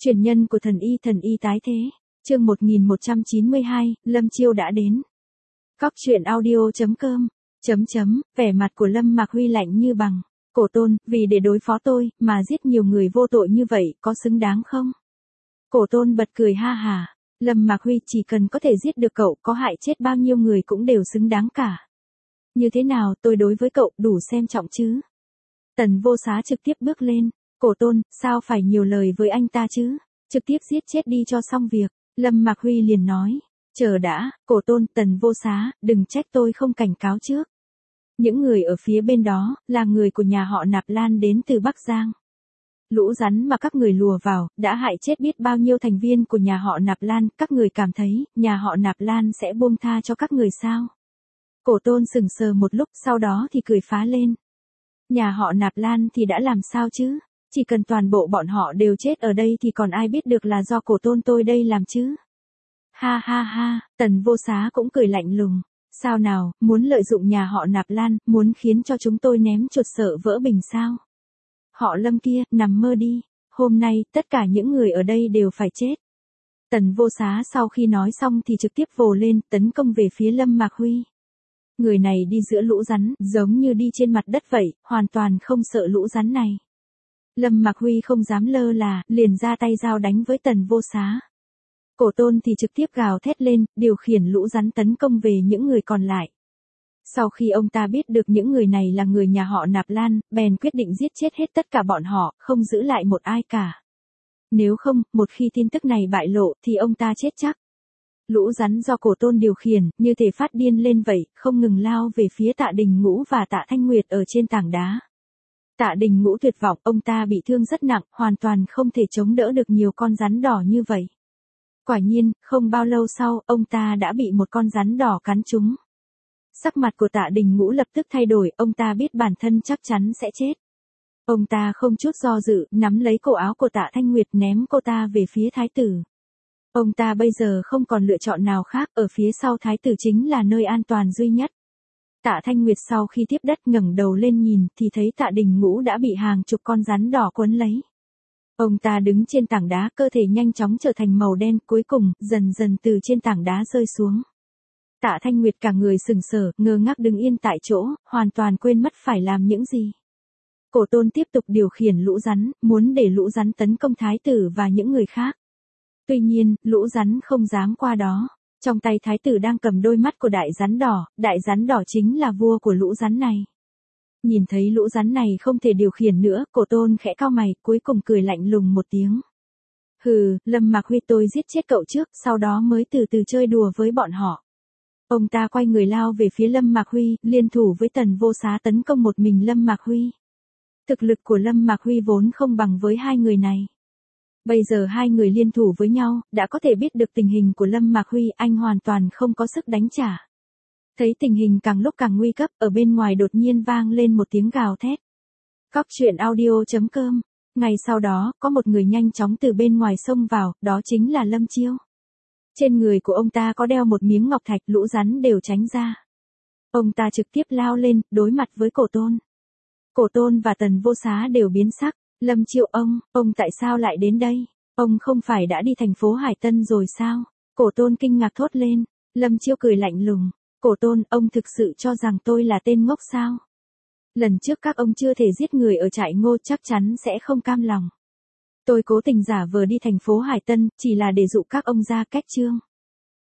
Truyền nhân của thần y tái thế. Chương 1192, Lâm Chiêu đã đến. Cóc truyện audio.com. Vẻ mặt của Lâm Mạc Huy lạnh như bằng. Cổ Tôn, vì để đối phó tôi, mà giết nhiều người vô tội như vậy, có xứng đáng không? Cổ Tôn bật cười ha hà. Lâm Mạc Huy, chỉ cần có thể giết được cậu, có hại chết bao nhiêu người cũng đều xứng đáng cả. Như thế nào, tôi đối với cậu đủ xem trọng chứ? Tần Vô Xá trực tiếp bước lên. Cổ Tôn, sao phải nhiều lời với anh ta chứ? Trực tiếp giết chết đi cho xong việc. Lâm Mạc Huy liền nói. Chờ đã, Cổ Tôn, Tần Vô Xá, đừng trách tôi không cảnh cáo trước. Những người ở phía bên đó, là người của nhà họ Nạp Lan đến từ Bắc Giang. Lũ rắn mà các người lùa vào, đã hại chết biết bao nhiêu thành viên của nhà họ Nạp Lan, các người cảm thấy, nhà họ Nạp Lan sẽ buông tha cho các người sao? Cổ Tôn sững sờ một lúc, sau đó thì cười phá lên. Nhà họ Nạp Lan thì đã làm sao chứ? Chỉ cần toàn bộ bọn họ đều chết ở đây thì còn ai biết được là do Cổ Tôn tôi đây làm chứ? Ha ha ha, Tần Vô Xá cũng cười lạnh lùng. Sao nào, muốn lợi dụng nhà họ Nạp Lan, muốn khiến cho chúng tôi ném chuột sợ vỡ bình sao? Họ Lâm kia, nằm mơ đi. Hôm nay, tất cả những người ở đây đều phải chết. Tần Vô Xá sau khi nói xong thì trực tiếp vồ lên, tấn công về phía Lâm Mạc Huy. Người này đi giữa lũ rắn, giống như đi trên mặt đất vậy, hoàn toàn không sợ lũ rắn này. Lâm Mạc Huy không dám lơ là, liền ra tay dao đánh với Tần Vô Xá. Cổ Tôn thì trực tiếp gào thét lên, điều khiển lũ rắn tấn công về những người còn lại. Sau khi ông ta biết được những người này là người nhà họ Nạp Lan, bèn quyết định giết chết hết tất cả bọn họ, không giữ lại một ai cả. Nếu không, một khi tin tức này bại lộ thì ông ta chết chắc. Lũ rắn do Cổ Tôn điều khiển, như thể phát điên lên vậy, không ngừng lao về phía Tạ Đình Ngũ và Tạ Thanh Nguyệt ở trên tảng đá. Tạ Đình Ngũ tuyệt vọng, ông ta bị thương rất nặng, hoàn toàn không thể chống đỡ được nhiều con rắn đỏ như vậy. Quả nhiên, không bao lâu sau, ông ta đã bị một con rắn đỏ cắn trúng. Sắc mặt của Tạ Đình Ngũ lập tức thay đổi, ông ta biết bản thân chắc chắn sẽ chết. Ông ta không chút do dự, nắm lấy cổ áo của Tạ Thanh Nguyệt ném cô ta về phía thái tử. Ông ta bây giờ không còn lựa chọn nào khác, ở phía sau thái tử chính là nơi an toàn duy nhất. Tạ Thanh Nguyệt sau khi tiếp đất ngẩng đầu lên nhìn thì thấy Tạ Đình Ngũ đã bị hàng chục con rắn đỏ quấn lấy. Ông ta đứng trên tảng đá, cơ thể nhanh chóng trở thành màu đen, cuối cùng, dần dần từ trên tảng đá rơi xuống. Tạ Thanh Nguyệt cả người sững sờ, ngơ ngác đứng yên tại chỗ, hoàn toàn quên mất phải làm những gì. Cổ Tôn tiếp tục điều khiển lũ rắn, muốn để lũ rắn tấn công thái tử và những người khác. Tuy nhiên, lũ rắn không dám qua đó. Trong tay thái tử đang cầm đôi mắt của đại rắn đỏ chính là vua của lũ rắn này. Nhìn thấy lũ rắn này không thể điều khiển nữa, Cổ Tôn khẽ cau mày, cuối cùng cười lạnh lùng một tiếng. Hừ, Lâm Mạc Huy, tôi giết chết cậu trước, sau đó mới từ từ chơi đùa với bọn họ. Ông ta quay người lao về phía Lâm Mạc Huy, liên thủ với Tần Vô Xá tấn công một mình Lâm Mạc Huy. Thực lực của Lâm Mạc Huy vốn không bằng với hai người này. Bây giờ hai người liên thủ với nhau, đã có thể biết được tình hình của Lâm Mạc Huy, anh hoàn toàn không có sức đánh trả. Thấy tình hình càng lúc càng nguy cấp, ở bên ngoài đột nhiên vang lên một tiếng gào thét. Cóc truyện audio.com. Ngay sau đó, có một người nhanh chóng từ bên ngoài xông vào, đó chính là Lâm Chiêu. Trên người của ông ta có đeo một miếng ngọc thạch, lũ rắn đều tránh ra. Ông ta trực tiếp lao lên, đối mặt với Cổ Tôn. Cổ Tôn và Tần Vô Xá đều biến sắc. Lâm Chiêu, ông tại sao lại đến đây? Ông không phải đã đi thành phố Hải Tân rồi sao? Cổ Tôn kinh ngạc thốt lên. Lâm Chiêu cười lạnh lùng. Cổ Tôn, ông thực sự cho rằng tôi là tên ngốc sao? Lần trước các ông chưa thể giết người ở trại Ngô, chắc chắn sẽ không cam lòng. Tôi cố tình giả vờ đi thành phố Hải Tân, chỉ là để dụ các ông ra cách chương.